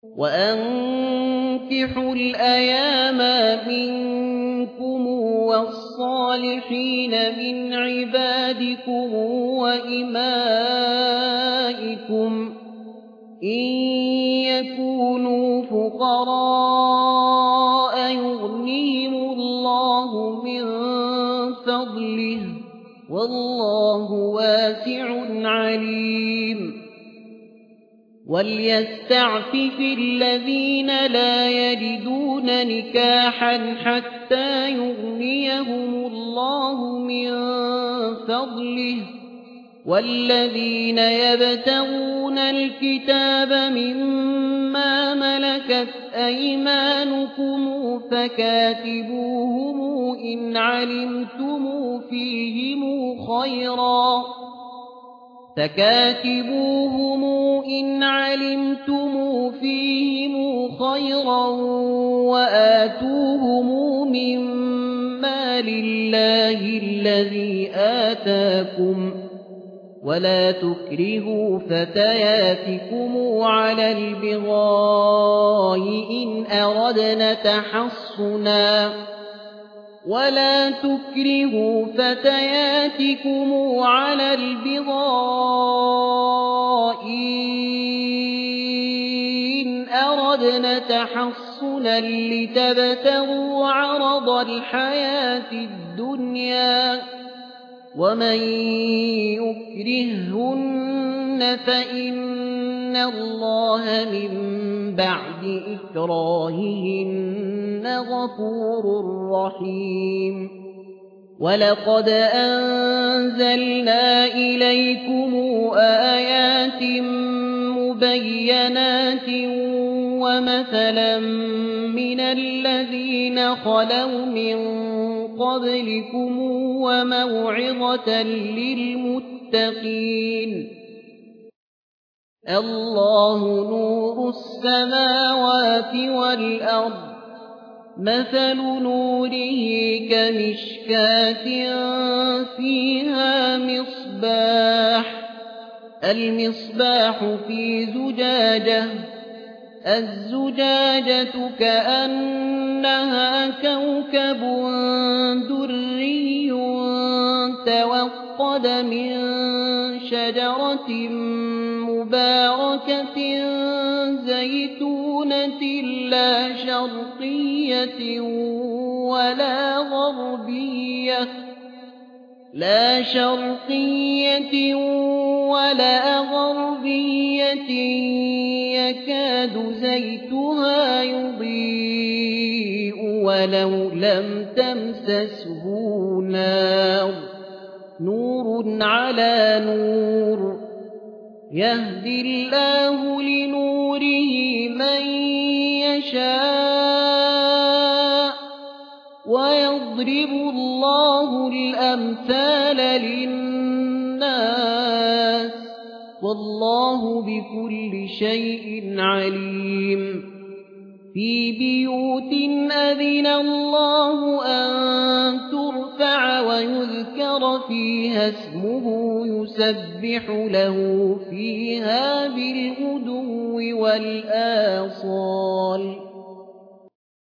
وأنكحوا الأيام منكم والصالحين من عبادكم وإمائكم إن يكونوا فقراء يغنيهم الله من فضله والله واسع عليم وليستعفف الذين لا يجدون نكاحا حتى يغنيهم الله من فضله والذين يبتغون الكتاب مما ملكت أيمانكم فكاتبوهم إن علمتم فيهم خيرا وآتوهم مما لله الذي آتاكم ولا تكرهوا فتياتكم على البغاء إن أردنا تحصنا لتبتغوا عرض الحياة الدنيا ومن يكرههن فإن الله من بعد إكراههن غفور رحيم ولقد أنزلنا إليكم آيات مبينات ومثلا من الذين خلوا من قبلكم وموعظة للمتقين الله نور السماوات والأرض مثل نوره كمشكاة فيها المصباح في زجاجة الزجاجة كأنها كوكب دري توقد من شجرة مباركة زيتونة لا شرقية ولا غربية يكاد زيتها يضيء ولو لم تمسسه نار نور على نور يهدي الله لنوره من يشاء ويضرب الله الأمثال للناس والله بكل شيء عليم في بيوت أذن الله أن ترفع ويذكر فيها اسمه يسبح له فيها بالغدو والآصال